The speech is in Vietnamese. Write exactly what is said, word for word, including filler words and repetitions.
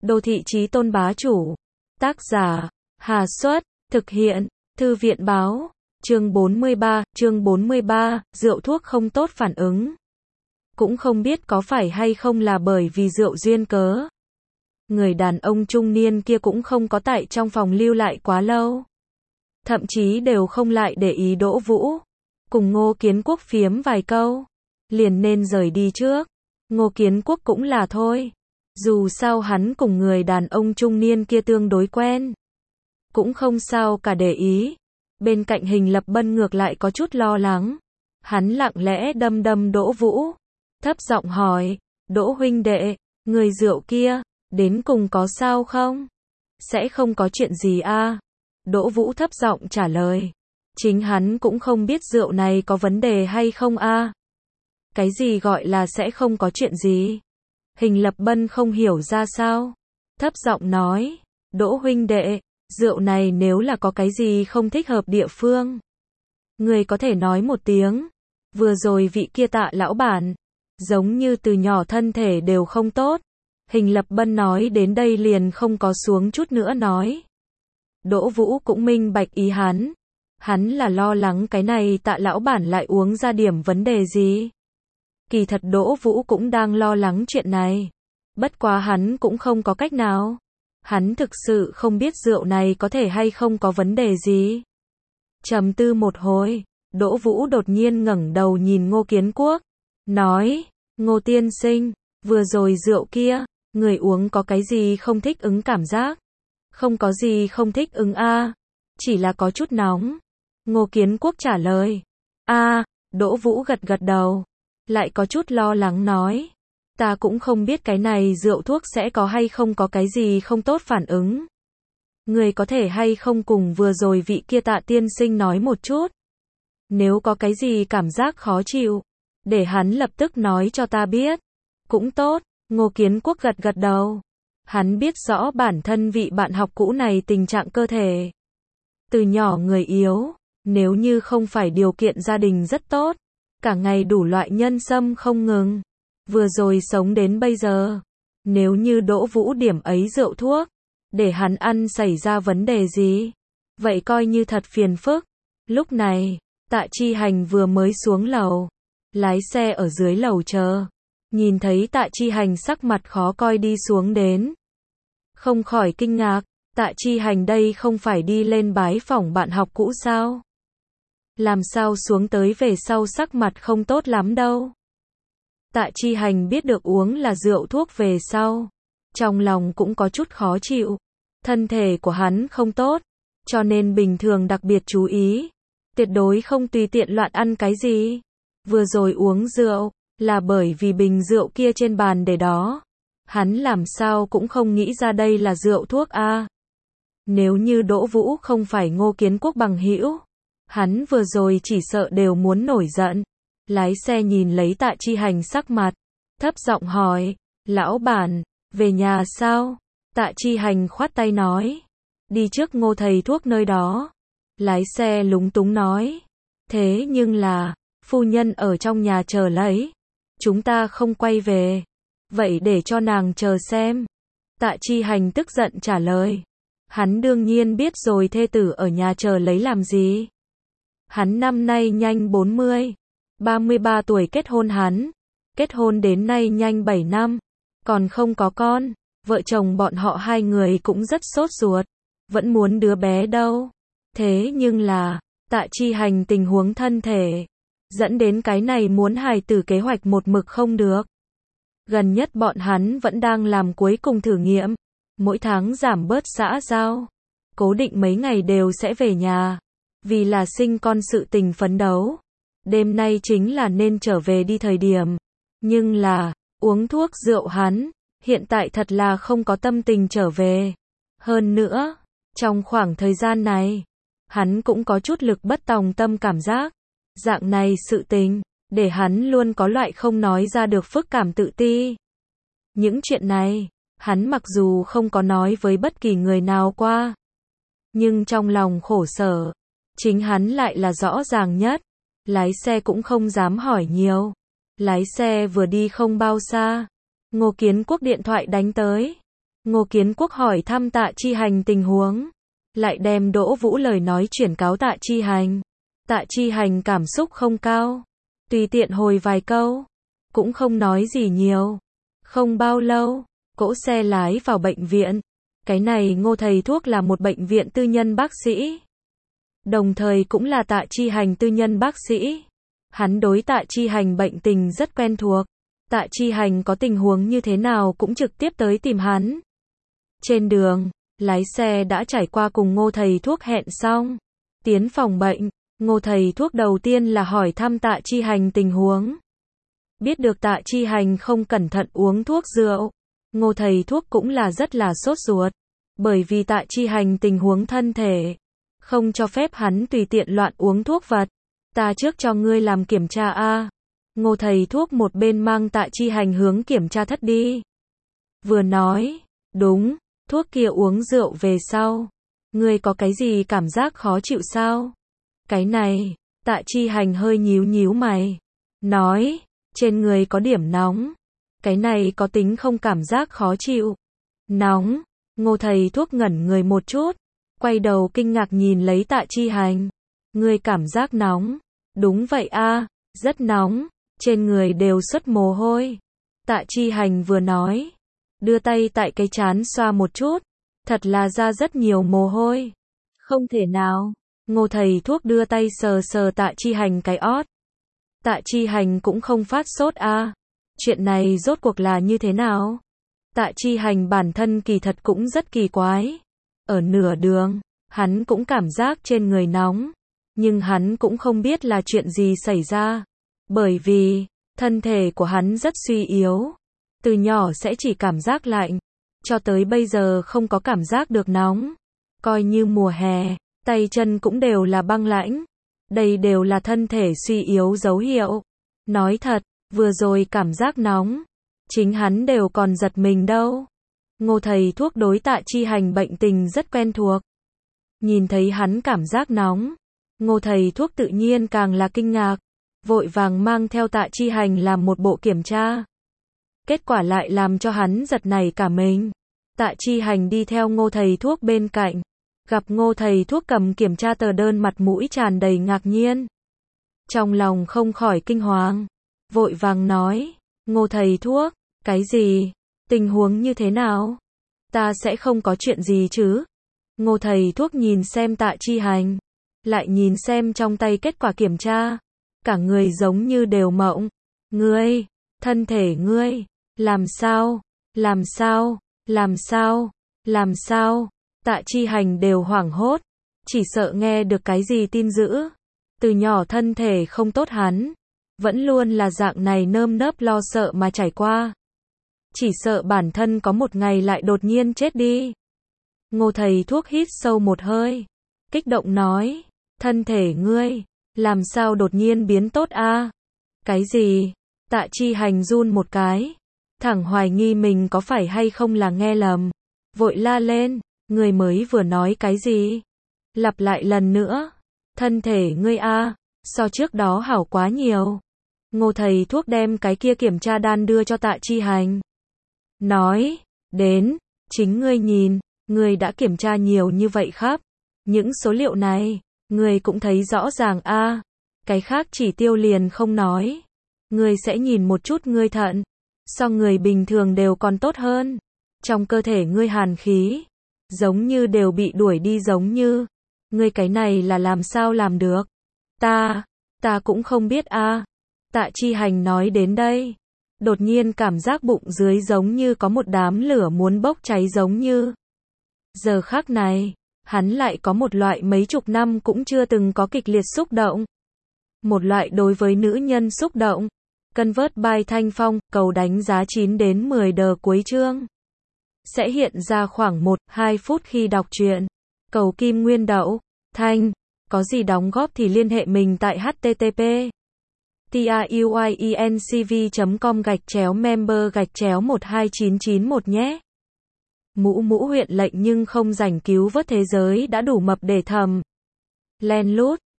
Đô thị chí tôn bá chủ. Tác giả, Hà Xuất, thực hiện, Thư viện báo, chương bốn mươi ba, chương bốn mươi ba, rượu thuốc không tốt phản ứng. Cũng không biết có phải hay không là bởi vì rượu duyên cớ. Người đàn ông trung niên kia cũng không có tại trong phòng lưu lại quá lâu. Thậm chí đều không lại để ý Đỗ Vũ. Cùng Ngô Kiến Quốc phiếm vài câu. Liền nên rời đi trước. Ngô Kiến Quốc cũng là thôi. Dù sao hắn cùng người đàn ông trung niên kia tương đối quen. Cũng không sao cả để ý. Bên cạnh Hình Lập Bân ngược lại có chút lo lắng. Hắn lặng lẽ đâm đâm Đỗ Vũ. Thấp giọng hỏi, Đỗ huynh đệ, người rượu kia, đến cùng có sao không? Sẽ không có chuyện gì a? Đỗ Vũ thấp giọng trả lời. Chính hắn cũng không biết rượu này có vấn đề hay không a. Cái gì gọi là sẽ không có chuyện gì? Hình Lập Bân không hiểu ra sao. Thấp giọng nói, Đỗ huynh đệ, rượu này nếu là có cái gì không thích hợp địa phương. Người có thể nói một tiếng. Vừa rồi vị kia Tạ lão bản, giống như từ nhỏ thân thể đều không tốt. Hình Lập Bân nói đến đây liền không có xuống chút nữa nói. Đỗ Vũ cũng minh bạch ý hắn. Hắn là lo lắng cái này Tạ lão bản lại uống ra điểm vấn đề gì. Kỳ thật Đỗ Vũ cũng đang lo lắng chuyện này. Bất quá hắn cũng không có cách nào. Hắn thực sự không biết rượu này có thể hay không có vấn đề gì. Trầm tư một hồi, Đỗ Vũ đột nhiên ngẩng đầu nhìn Ngô Kiến Quốc. Nói, Ngô tiên sinh, vừa rồi rượu kia, người uống có cái gì không thích ứng cảm giác? Không có gì không thích ứng a, chỉ là có chút nóng. Ngô Kiến Quốc trả lời. A, Đỗ Vũ gật gật đầu. Lại có chút lo lắng nói. Ta cũng không biết cái này rượu thuốc sẽ có hay không có cái gì không tốt phản ứng. Người có thể hay không cùng vừa rồi vị kia Tạ tiên sinh nói một chút. Nếu có cái gì cảm giác khó chịu, để hắn lập tức nói cho ta biết. Cũng tốt, Ngô Kiến Quốc gật gật đầu. Hắn biết rõ bản thân vị bạn học cũ này tình trạng cơ thể. Từ nhỏ người yếu, nếu như không phải điều kiện gia đình rất tốt, cả ngày đủ loại nhân sâm không ngừng. Vừa rồi sống đến bây giờ, nếu như Đỗ Vũ điểm ấy rượu thuốc, để hắn ăn xảy ra vấn đề gì, vậy coi như thật phiền phức. Lúc này, Tạ Chi Hành vừa mới xuống lầu, lái xe ở dưới lầu chờ, nhìn thấy Tạ Chi Hành sắc mặt khó coi đi xuống đến. Không khỏi kinh ngạc, Tạ Chi Hành đây không phải đi lên bái phỏng bạn học cũ sao? Làm sao xuống tới về sau sắc mặt không tốt lắm đâu. Tạ Chi Hành biết được uống là rượu thuốc về sau, trong lòng cũng có chút khó chịu. Thân thể của hắn không tốt, cho nên bình thường đặc biệt chú ý, tuyệt đối không tùy tiện loạn ăn cái gì. Vừa rồi uống rượu, là bởi vì bình rượu kia trên bàn để đó. Hắn làm sao cũng không nghĩ ra đây là rượu thuốc a. Nếu như Đỗ Vũ không phải Ngô Kiến Quốc bằng hữu, hắn vừa rồi chỉ sợ đều muốn nổi giận. Lái xe nhìn lấy Tạ Chi Hành sắc mặt, thấp giọng hỏi, lão bản, về nhà sao? Tạ Chi Hành khoát tay nói, đi trước Ngô thầy thuốc nơi đó. Lái xe lúng túng nói, thế nhưng là, phu nhân ở trong nhà chờ lấy, chúng ta không quay về, vậy để cho nàng chờ xem. Tạ Chi Hành tức giận trả lời, hắn đương nhiên biết rồi thê tử ở nhà chờ lấy làm gì. Hắn năm nay nhanh bốn mươi, ba mươi ba tuổi kết hôn hắn, kết hôn đến nay nhanh bảy năm, còn không có con, vợ chồng bọn họ hai người cũng rất sốt ruột, vẫn muốn đứa bé đâu. Thế nhưng là, Tạ Chi Hành tình huống thân thể, dẫn đến cái này muốn hài tử kế hoạch một mực không được. Gần nhất bọn hắn vẫn đang làm cuối cùng thử nghiệm, mỗi tháng giảm bớt xã giao, cố định mấy ngày đều sẽ về nhà, vì là sinh con sự tình phấn đấu. Đêm nay chính là nên trở về đi thời điểm, nhưng là, uống thuốc rượu hắn, hiện tại thật là không có tâm tình trở về. Hơn nữa, trong khoảng thời gian này, hắn cũng có chút lực bất tòng tâm cảm giác. Dạng này sự tình, để hắn luôn có loại không nói ra được phức cảm tự ti. Những chuyện này, hắn mặc dù không có nói với bất kỳ người nào qua, nhưng trong lòng khổ sở, chính hắn lại là rõ ràng nhất. Lái xe cũng không dám hỏi nhiều. Lái xe vừa đi không bao xa, Ngô Kiến Quốc điện thoại đánh tới. Ngô Kiến Quốc hỏi thăm Tạ Chi Hành tình huống, lại đem Đỗ Vũ lời nói chuyển cáo Tạ Chi Hành. Tạ Chi Hành cảm xúc không cao, tùy tiện hồi vài câu, cũng không nói gì nhiều. Không bao lâu, cỗ xe lái vào bệnh viện. Cái này Ngô thầy thuốc là một bệnh viện tư nhân bác sĩ, đồng thời cũng là Tạ Chi Hành tư nhân bác sĩ. Hắn đối Tạ Chi Hành bệnh tình rất quen thuộc. Tạ Chi Hành có tình huống như thế nào cũng trực tiếp tới tìm hắn. Trên đường, lái xe đã trải qua cùng Ngô thầy thuốc hẹn xong. Tiến phòng bệnh, Ngô thầy thuốc đầu tiên là hỏi thăm Tạ Chi Hành tình huống. Biết được Tạ Chi Hành không cẩn thận uống thuốc rượu, Ngô thầy thuốc cũng là rất là sốt ruột. Bởi vì Tạ Chi Hành tình huống thân thể, không cho phép hắn tùy tiện loạn uống thuốc vật. Ta trước cho ngươi làm kiểm tra a. Ngô thầy thuốc một bên mang Tạ Chi Hành hướng kiểm tra thất đi. Vừa nói, đúng, thuốc kia uống rượu về sau. Ngươi có cái gì cảm giác khó chịu sao? Cái này, Tạ Chi Hành hơi nhíu nhíu mày. Nói, trên người có điểm nóng. Cái này có tính không cảm giác khó chịu. Nóng, Ngô thầy thuốc ngẩn người một chút. Quay đầu kinh ngạc nhìn lấy Tạ Chi Hành. Ngươi cảm giác nóng. Đúng vậy a, rất nóng. Trên người đều xuất mồ hôi. Tạ Chi Hành vừa nói, đưa tay tại cái trán xoa một chút. Thật là ra rất nhiều mồ hôi. Không thể nào. Ngô thầy thuốc đưa tay sờ sờ Tạ Chi Hành cái ót. Tạ Chi Hành cũng không phát sốt a. Chuyện này rốt cuộc là như thế nào? Tạ Chi Hành bản thân kỳ thật cũng rất kỳ quái. Ở nửa đường, hắn cũng cảm giác trên người nóng. Nhưng hắn cũng không biết là chuyện gì xảy ra. Bởi vì, thân thể của hắn rất suy yếu. Từ nhỏ sẽ chỉ cảm giác lạnh. Cho tới bây giờ không có cảm giác được nóng. Coi như mùa hè, tay chân cũng đều là băng lãnh. Đây đều là thân thể suy yếu dấu hiệu. Nói thật, vừa rồi cảm giác nóng, chính hắn đều còn giật mình đâu. Ngô thầy thuốc đối Tạ Chi Hành bệnh tình rất quen thuộc. Nhìn thấy hắn cảm giác nóng, Ngô thầy thuốc tự nhiên càng là kinh ngạc. Vội vàng mang theo Tạ Chi Hành làm một bộ kiểm tra. Kết quả lại làm cho hắn giật nảy cả mình. Tạ Chi Hành đi theo Ngô thầy thuốc bên cạnh. Gặp Ngô thầy thuốc cầm kiểm tra tờ đơn, mặt mũi tràn đầy ngạc nhiên. Trong lòng không khỏi kinh hoàng. Vội vàng nói, Ngô thầy thuốc, cái gì? Tình huống như thế nào? Ta sẽ không có chuyện gì chứ? Ngô thầy thuốc nhìn xem Tạ Chi Hành, lại nhìn xem trong tay kết quả kiểm tra. Cả người giống như đều mộng. Ngươi, thân thể ngươi, làm sao, làm sao, làm sao, làm sao? Tạ Chi Hành đều hoảng hốt, chỉ sợ nghe được cái gì tin dữ. Từ nhỏ thân thể không tốt hắn, vẫn luôn là dạng này nơm nớp lo sợ mà trải qua. Chỉ sợ bản thân có một ngày lại đột nhiên chết đi. Ngô thầy thuốc hít sâu một hơi, kích động nói, thân thể ngươi, làm sao đột nhiên biến tốt a? Cái gì? Tạ Chi Hành run một cái, thẳng hoài nghi mình có phải hay không là nghe lầm. Vội la lên, người mới vừa nói cái gì? Lặp lại lần nữa, thân thể ngươi a, so trước đó hảo quá nhiều. Ngô thầy thuốc đem cái kia kiểm tra đan đưa cho Tạ Chi Hành. Nói, đến, chính ngươi nhìn, ngươi đã kiểm tra nhiều như vậy khắp. Những số liệu này, ngươi cũng thấy rõ ràng a. Cái khác chỉ tiêu liền không nói. Ngươi sẽ nhìn một chút ngươi thận. So người bình thường đều còn tốt hơn. Trong cơ thể ngươi hàn khí, giống như đều bị đuổi đi giống như. Ngươi cái này là làm sao làm được? Ta, ta cũng không biết a. Tạ Chi Hành nói đến đây, đột nhiên cảm giác bụng dưới giống như có một đám lửa muốn bốc cháy giống như. Giờ khắc này, hắn lại có một loại mấy chục năm cũng chưa từng có kịch liệt xúc động. Một loại đối với nữ nhân xúc động. Convert by Thanh Phong, cầu đánh giá chín đến mười đờ cuối chương. Sẽ hiện ra khoảng một đến hai phút khi đọc truyện. Cầu kim nguyên đậu, Thanh, có gì đóng góp thì liên hệ mình tại http truyencv chấm com gạch chéo member gạch chéo một hai chín chín một nhé. Mũ mũ huyện lệnh nhưng không rảnh cứu vớt thế giới đã đủ mập để thầm. Len lút.